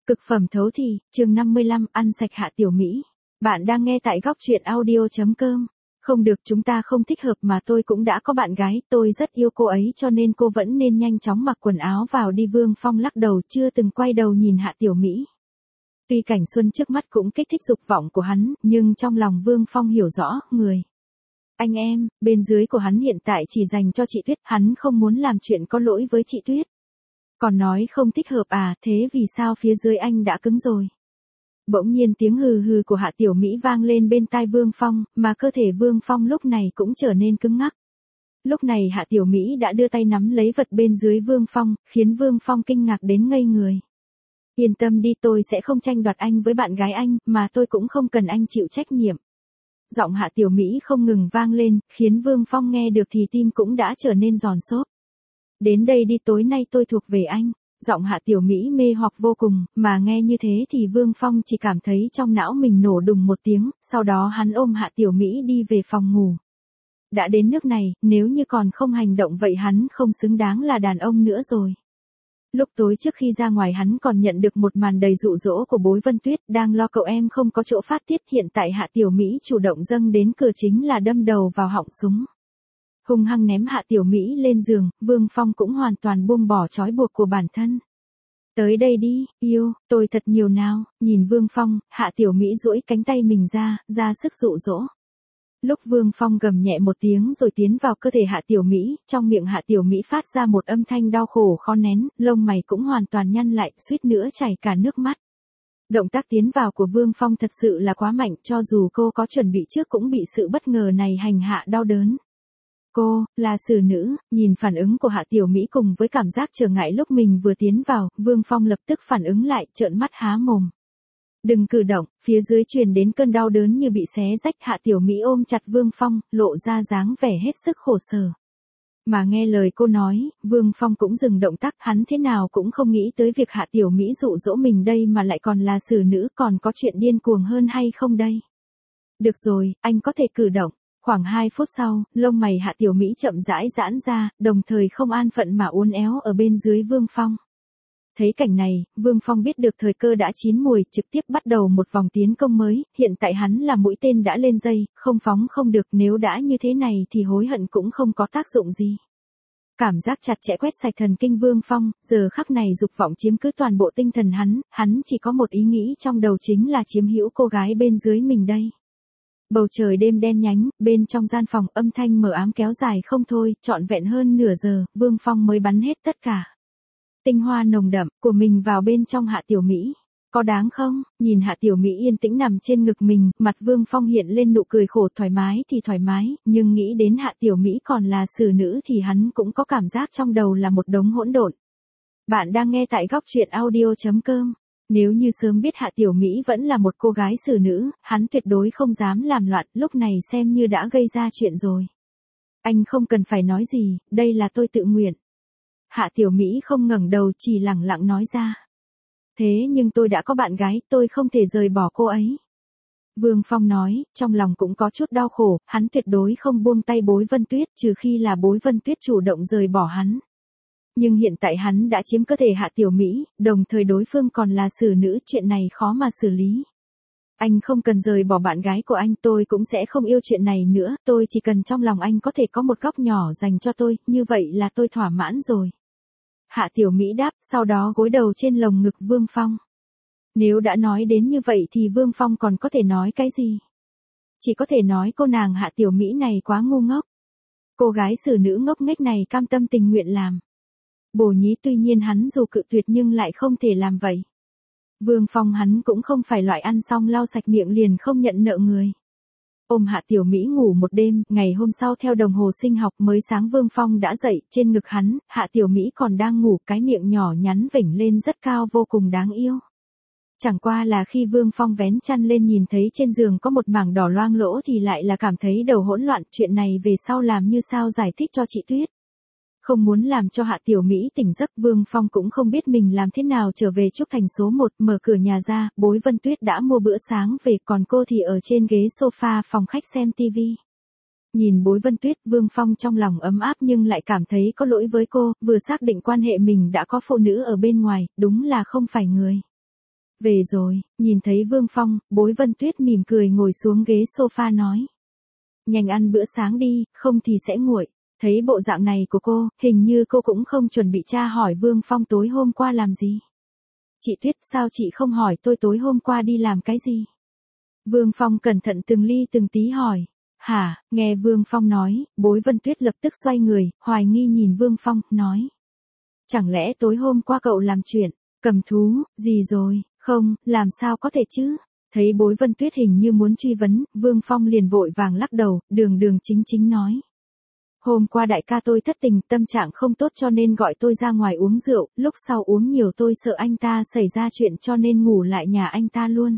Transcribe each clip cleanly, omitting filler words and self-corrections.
Cực phẩm thấu thị, chương 55, ăn sạch Hạ Tiểu Mỹ. Bạn đang nghe tại góc truyện audio.com. Không được, chúng ta không thích hợp mà tôi cũng đã có bạn gái, tôi rất yêu cô ấy cho nên cô vẫn nên nhanh chóng mặc quần áo vào đi. Vương Phong lắc đầu, chưa từng quay đầu nhìn Hạ Tiểu Mỹ. Tuy cảnh xuân trước mắt cũng kích thích dục vọng của hắn, nhưng trong lòng Vương Phong hiểu rõ, người anh em bên dưới của hắn hiện tại chỉ dành cho chị Tuyết, hắn không muốn làm chuyện có lỗi với chị Tuyết. Còn nói không thích hợp à, thế vì sao phía dưới anh đã cứng rồi? Bỗng nhiên tiếng hừ hừ của Hạ Tiểu Mỹ vang lên bên tai Vương Phong, mà cơ thể Vương Phong lúc này cũng trở nên cứng ngắc. Lúc này Hạ Tiểu Mỹ đã đưa tay nắm lấy vật bên dưới Vương Phong, khiến Vương Phong kinh ngạc đến ngây người. Yên tâm đi, tôi sẽ không tranh đoạt anh với bạn gái anh, mà tôi cũng không cần anh chịu trách nhiệm. Giọng Hạ Tiểu Mỹ không ngừng vang lên, khiến Vương Phong nghe được thì tim cũng đã trở nên giòn xốp. Đến đây đi, tối nay tôi thuộc về anh. Giọng Hạ Tiểu Mỹ mê hoặc vô cùng, mà nghe như thế thì Vương Phong chỉ cảm thấy trong não mình nổ đùng một tiếng, sau đó hắn ôm Hạ Tiểu Mỹ đi về phòng ngủ. Đã đến nước này, nếu như còn không hành động vậy hắn không xứng đáng là đàn ông nữa rồi. Lúc tối trước khi ra ngoài hắn còn nhận được một màn đầy dụ dỗ của Bối Vân Tuyết, đang lo cậu em không có chỗ phát tiết, hiện tại Hạ Tiểu Mỹ chủ động dâng đến cửa chính là đâm đầu vào họng súng. Hung hăng ném Hạ Tiểu Mỹ lên giường, Vương Phong cũng hoàn toàn buông bỏ trói buộc của bản thân. Tới đây đi, yêu, tôi thật nhiều nào, nhìn Vương Phong, Hạ Tiểu Mỹ duỗi cánh tay mình ra sức dụ dỗ. Lúc Vương Phong gầm nhẹ một tiếng rồi tiến vào cơ thể Hạ Tiểu Mỹ, trong miệng Hạ Tiểu Mỹ phát ra một âm thanh đau khổ khó nén, lông mày cũng hoàn toàn nhăn lại, suýt nữa chảy cả nước mắt. Động tác tiến vào của Vương Phong thật sự là quá mạnh, cho dù cô có chuẩn bị trước cũng bị sự bất ngờ này hành hạ đau đớn. Cô, là xử nữ, nhìn phản ứng của Hạ Tiểu Mỹ cùng với cảm giác trở ngại lúc mình vừa tiến vào, Vương Phong lập tức phản ứng lại, trợn mắt há mồm. Đừng cử động, phía dưới truyền đến cơn đau đớn như bị xé rách. Hạ Tiểu Mỹ ôm chặt Vương Phong, lộ ra dáng vẻ hết sức khổ sở. Mà nghe lời cô nói, Vương Phong cũng dừng động tác, hắn thế nào cũng không nghĩ tới việc Hạ Tiểu Mỹ dụ dỗ mình đây mà lại còn là xử nữ, còn có chuyện điên cuồng hơn hay không đây? Được rồi, anh có thể cử động. Khoảng 2 phút sau, lông mày Hạ Tiểu Mỹ chậm rãi giãn ra, đồng thời không an phận mà uốn éo ở bên dưới Vương Phong. Thấy cảnh này, Vương Phong biết được thời cơ đã chín muồi, trực tiếp bắt đầu một vòng tiến công mới, hiện tại hắn là mũi tên đã lên dây, không phóng không được, nếu đã như thế này thì hối hận cũng không có tác dụng gì. Cảm giác chặt chẽ quét sạch thần kinh Vương Phong, giờ khắc này dục vọng chiếm cứ toàn bộ tinh thần hắn chỉ có một ý nghĩ trong đầu chính là chiếm hữu cô gái bên dưới mình đây. Bầu trời đêm đen nhánh, bên trong gian phòng âm thanh mờ ám kéo dài không thôi, trọn vẹn hơn nửa giờ, Vương Phong mới bắn hết tất cả tinh hoa nồng đậm của mình vào bên trong Hạ Tiểu Mỹ. Có đáng không? Nhìn Hạ Tiểu Mỹ yên tĩnh nằm trên ngực mình, mặt Vương Phong hiện lên nụ cười khổ. Thoải mái thì thoải mái, nhưng nghĩ đến Hạ Tiểu Mỹ còn là xử nữ thì hắn cũng có cảm giác trong đầu là một đống hỗn độn. Bạn đang nghe tại góc truyện audio.com. Nếu như sớm biết Hạ Tiểu Mỹ vẫn là một cô gái xử nữ, hắn tuyệt đối không dám làm loạn, lúc này xem như đã gây ra chuyện rồi. Anh không cần phải nói gì, đây là tôi tự nguyện. Hạ Tiểu Mỹ không ngẩng đầu, chỉ lẳng lặng nói ra. Thế nhưng tôi đã có bạn gái, tôi không thể rời bỏ cô ấy. Vương Phong nói, trong lòng cũng có chút đau khổ, hắn tuyệt đối không buông tay Bối Vân Tuyết, trừ khi là Bối Vân Tuyết chủ động rời bỏ hắn. Nhưng hiện tại hắn đã chiếm cơ thể Hạ Tiểu Mỹ, đồng thời đối phương còn là xử nữ, chuyện này khó mà xử lý. Anh không cần rời bỏ bạn gái của anh, tôi cũng sẽ không yêu chuyện này nữa, tôi chỉ cần trong lòng anh có thể có một góc nhỏ dành cho tôi, như vậy là tôi thỏa mãn rồi. Hạ Tiểu Mỹ đáp, sau đó gối đầu trên lồng ngực Vương Phong. Nếu đã nói đến như vậy thì Vương Phong còn có thể nói cái gì? Chỉ có thể nói cô nàng Hạ Tiểu Mỹ này quá ngu ngốc. Cô gái xử nữ ngốc nghếch này cam tâm tình nguyện làm bồ nhí, tuy nhiên hắn dù cự tuyệt nhưng lại không thể làm vậy. Vương Phong hắn cũng không phải loại ăn xong lau sạch miệng liền không nhận nợ người. Ôm Hạ Tiểu Mỹ ngủ một đêm, ngày hôm sau theo đồng hồ sinh học mới sáng Vương Phong đã dậy, trên ngực hắn, Hạ Tiểu Mỹ còn đang ngủ, cái miệng nhỏ nhắn vểnh lên rất cao vô cùng đáng yêu. Chẳng qua là khi Vương Phong vén chăn lên nhìn thấy trên giường có một mảng đỏ loang lỗ thì lại là cảm thấy đầu hỗn loạn, chuyện này về sau làm như sao giải thích cho chị Tuyết. Không muốn làm cho Hạ Tiểu Mỹ tỉnh giấc, Vương Phong cũng không biết mình làm thế nào trở về Trúc Thành số 1, mở cửa nhà ra, Bối Vân Tuyết đã mua bữa sáng về, còn cô thì ở trên ghế sofa phòng khách xem tivi. Nhìn Bối Vân Tuyết, Vương Phong trong lòng ấm áp nhưng lại cảm thấy có lỗi với cô, vừa xác định quan hệ mình đã có phụ nữ ở bên ngoài, đúng là không phải người. Về rồi, nhìn thấy Vương Phong, Bối Vân Tuyết mỉm cười ngồi xuống ghế sofa nói. Nhanh ăn bữa sáng đi, không thì sẽ nguội. Thấy bộ dạng này của cô, hình như cô cũng không chuẩn bị tra hỏi Vương Phong tối hôm qua làm gì. Chị Tuyết, sao chị không hỏi tôi tối hôm qua đi làm cái gì? Vương Phong cẩn thận từng ly từng tí hỏi. Hả, nghe Vương Phong nói, Bối Vân Tuyết lập tức xoay người, hoài nghi nhìn Vương Phong, nói. Chẳng lẽ tối hôm qua cậu làm chuyện, cầm thú, gì rồi, không, làm sao có thể chứ? Thấy Bối Vân Tuyết hình như muốn truy vấn, Vương Phong liền vội vàng lắc đầu, đường đường chính chính nói. Hôm qua đại ca tôi thất tình, tâm trạng không tốt cho nên gọi tôi ra ngoài uống rượu, lúc sau uống nhiều tôi sợ anh ta xảy ra chuyện cho nên ngủ lại nhà anh ta luôn.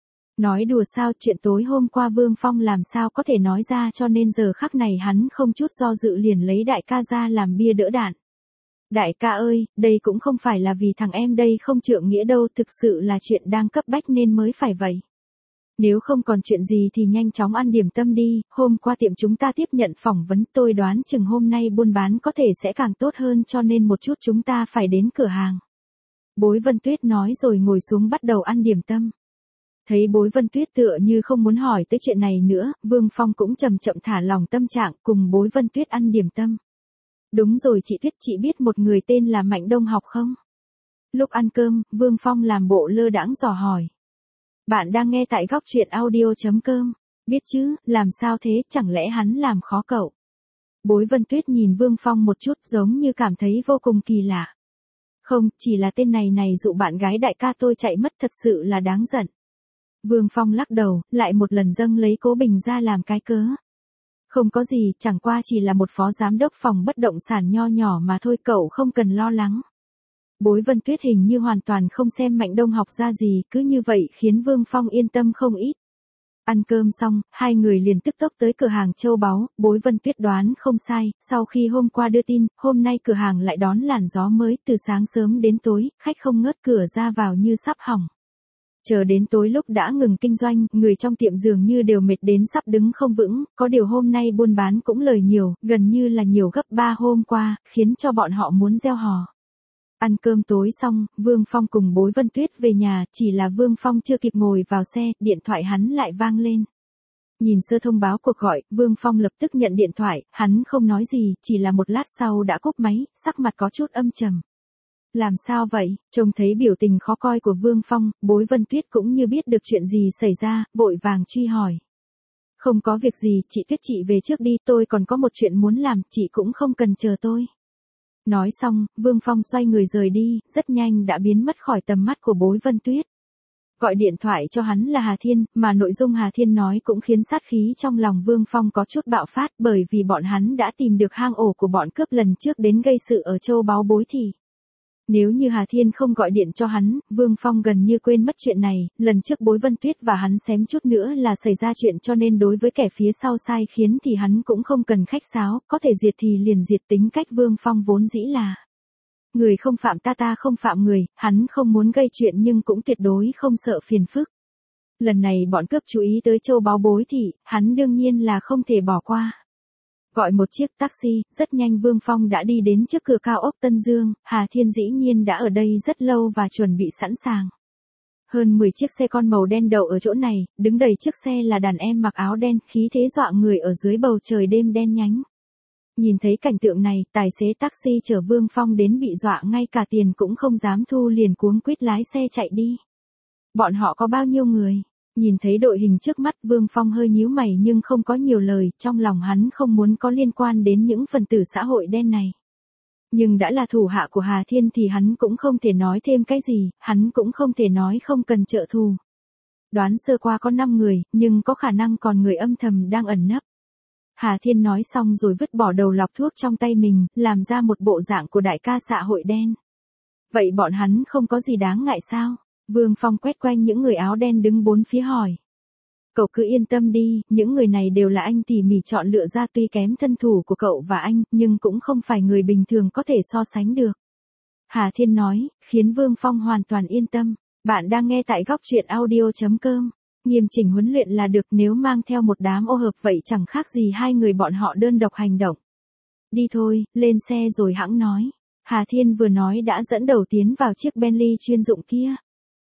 Nói đùa sao, chuyện tối hôm qua Vương Phong làm sao có thể nói ra, cho nên giờ khắc này hắn không chút do dự liền lấy đại ca ra làm bia đỡ đạn. Đại ca ơi, đây cũng không phải là vì thằng em đây không trượng nghĩa đâu, thực sự là chuyện đang cấp bách nên mới phải vậy. Nếu không còn chuyện gì thì nhanh chóng ăn điểm tâm đi, hôm qua tiệm chúng ta tiếp nhận phỏng vấn, tôi đoán chừng hôm nay buôn bán có thể sẽ càng tốt hơn, cho nên một chút chúng ta phải đến cửa hàng. Bối Vân Tuyết nói rồi ngồi xuống bắt đầu ăn điểm tâm. Thấy Bối Vân Tuyết tựa như không muốn hỏi tới chuyện này nữa, Vương Phong cũng chậm chậm thả lòng tâm trạng cùng Bối Vân Tuyết ăn điểm tâm. Đúng rồi chị Tuyết, chị biết một người tên là Mạnh Đông học không? Lúc ăn cơm, Vương Phong làm bộ lơ đãng dò hỏi. Bạn đang nghe tại góc truyện audio.com. Biết chứ, làm sao thế, chẳng lẽ hắn làm khó cậu? Bối Vân Tuyết nhìn Vương Phong một chút giống như cảm thấy vô cùng kỳ lạ. Không, chỉ là tên này dụ bạn gái đại ca tôi chạy mất, thật sự là đáng giận. Vương Phong lắc đầu, lại một lần dâng lấy Cố Bình ra làm cái cớ. Không có gì, chẳng qua chỉ là một phó giám đốc phòng bất động sản nho nhỏ mà thôi, cậu không cần lo lắng. Bối Vân Tuyết hình như hoàn toàn không xem Mạnh Đông học ra gì, cứ như vậy khiến Vương Phong yên tâm không ít. Ăn cơm xong, hai người liền tức tốc tới cửa hàng châu báu, Bối Vân Tuyết đoán không sai, sau khi hôm qua đưa tin, hôm nay cửa hàng lại đón làn gió mới, từ sáng sớm đến tối, khách không ngớt, cửa ra vào như sắp hỏng. Chờ đến tối lúc đã ngừng kinh doanh, người trong tiệm dường như đều mệt đến sắp đứng không vững, có điều hôm nay buôn bán cũng lời nhiều, gần như là nhiều gấp 3 hôm qua, khiến cho bọn họ muốn reo hò. Ăn cơm tối xong, Vương Phong cùng Bối Vân Tuyết về nhà, chỉ là Vương Phong chưa kịp ngồi vào xe, điện thoại hắn lại vang lên. Nhìn sơ thông báo cuộc gọi, Vương Phong lập tức nhận điện thoại, hắn không nói gì, chỉ là một lát sau đã cúp máy, sắc mặt có chút âm trầm. Làm sao vậy? Trông thấy biểu tình khó coi của Vương Phong, Bối Vân Tuyết cũng như biết được chuyện gì xảy ra, vội vàng truy hỏi. Không có việc gì, chị Tuyết chị về trước đi, tôi còn có một chuyện muốn làm, chị cũng không cần chờ tôi. Nói xong, Vương Phong xoay người rời đi, rất nhanh đã biến mất khỏi tầm mắt của Bối Vân Tuyết. Gọi điện thoại cho hắn là Hà Thiên, mà nội dung Hà Thiên nói cũng khiến sát khí trong lòng Vương Phong có chút bạo phát, bởi vì bọn hắn đã tìm được hang ổ của bọn cướp lần trước đến gây sự ở châu báu bối thì. Nếu như Hà Thiên không gọi điện cho hắn, Vương Phong gần như quên mất chuyện này, lần trước Bối Vân Tuyết và hắn xém chút nữa là xảy ra chuyện, cho nên đối với kẻ phía sau sai khiến thì hắn cũng không cần khách sáo, có thể diệt thì liền diệt, tính cách Vương Phong vốn dĩ là. Người không phạm ta không phạm người, hắn không muốn gây chuyện nhưng cũng tuyệt đối không sợ phiền phức. Lần này bọn cướp chú ý tới châu báu bối thì, hắn đương nhiên là không thể bỏ qua. Gọi một chiếc taxi, rất nhanh Vương Phong đã đi đến trước cửa cao ốc Tân Dương, Hà Thiên dĩ nhiên đã ở đây rất lâu và chuẩn bị sẵn sàng. Hơn 10 chiếc xe con màu đen đậu ở chỗ này, đứng đầy chiếc xe là đàn em mặc áo đen, khí thế dọa người ở dưới bầu trời đêm đen nhánh. Nhìn thấy cảnh tượng này, tài xế taxi chở Vương Phong đến bị dọa ngay cả tiền cũng không dám thu, liền cuống quýt lái xe chạy đi. Bọn họ có bao nhiêu người? Nhìn thấy đội hình trước mắt, Vương Phong hơi nhíu mày nhưng không có nhiều lời, trong lòng hắn không muốn có liên quan đến những phần tử xã hội đen này. Nhưng đã là thủ hạ của Hà Thiên thì hắn cũng không thể nói thêm cái gì, hắn cũng không thể nói không cần trợ thù. Đoán sơ qua có 5 người, nhưng có khả năng còn người âm thầm đang ẩn nấp. Hà Thiên nói xong rồi vứt bỏ đầu lọc thuốc trong tay mình, làm ra một bộ dạng của đại ca xã hội đen. Vậy bọn hắn không có gì đáng ngại sao? Vương Phong quét quanh những người áo đen đứng bốn phía hỏi. Cậu cứ yên tâm đi, những người này đều là anh tỉ mỉ chọn lựa ra, tuy kém thân thủ của cậu và anh, nhưng cũng không phải người bình thường có thể so sánh được. Hà Thiên nói, khiến Vương Phong hoàn toàn yên tâm. Bạn đang nghe tại góc truyện audio.com. Nghiêm chỉnh huấn luyện là được, nếu mang theo một đám ô hợp vậy chẳng khác gì hai người bọn họ đơn độc hành động. Đi thôi, lên xe rồi hẵng nói. Hà Thiên vừa nói đã dẫn đầu tiến vào chiếc Bentley chuyên dụng kia.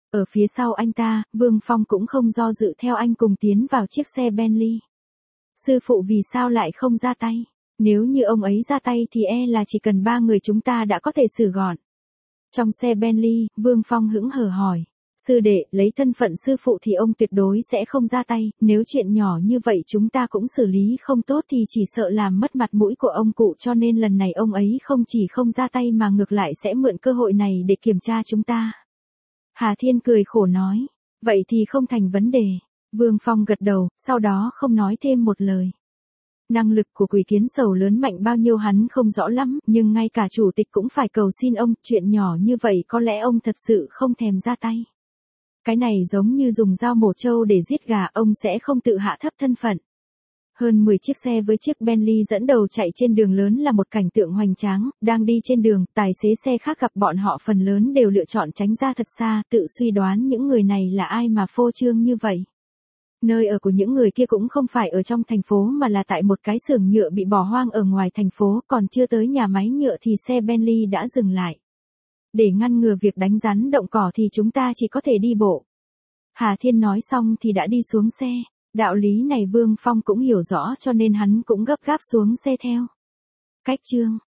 Ở phía sau anh ta, Vương Phong cũng không do dự theo anh cùng tiến vào chiếc xe Bentley. Sư phụ vì sao lại không ra tay? Nếu như ông ấy ra tay thì là chỉ cần 3 người chúng ta đã có thể xử gọn. Trong xe Bentley, Vương Phong hững hờ hỏi. Sư đệ, lấy thân phận sư phụ thì ông tuyệt đối sẽ không ra tay, nếu chuyện nhỏ như vậy chúng ta cũng xử lý không tốt thì chỉ sợ làm mất mặt mũi của ông cụ, cho nên lần này ông ấy không chỉ không ra tay mà ngược lại sẽ mượn cơ hội này để kiểm tra chúng ta. Hà Thiên cười khổ nói. Vậy thì không thành vấn đề. Vương Phong gật đầu, sau đó không nói thêm một lời. Năng lực của Quỷ Kiến Sầu lớn mạnh bao nhiêu hắn không rõ lắm, nhưng ngay cả chủ tịch cũng phải cầu xin ông, chuyện nhỏ như vậy có lẽ ông thật sự không thèm ra tay. Cái này giống như dùng dao mổ trâu để giết gà, ông sẽ không tự hạ thấp thân phận. Hơn 10 chiếc xe với chiếc Bentley dẫn đầu chạy trên đường lớn là một cảnh tượng hoành tráng, đang đi trên đường, tài xế xe khác gặp bọn họ phần lớn đều lựa chọn tránh ra thật xa, tự suy đoán những người này là ai mà phô trương như vậy. Nơi ở của những người kia cũng không phải ở trong thành phố mà là tại một cái xưởng nhựa bị bỏ hoang ở ngoài thành phố, còn chưa tới nhà máy nhựa thì xe Bentley đã dừng lại. Để ngăn ngừa việc đánh rắn động cỏ thì chúng ta chỉ có thể đi bộ. Hà Thiên nói xong thì đã đi xuống xe. Đạo lý này Vương Phong cũng hiểu rõ cho nên hắn cũng gấp gáp xuống xe theo. Cách chương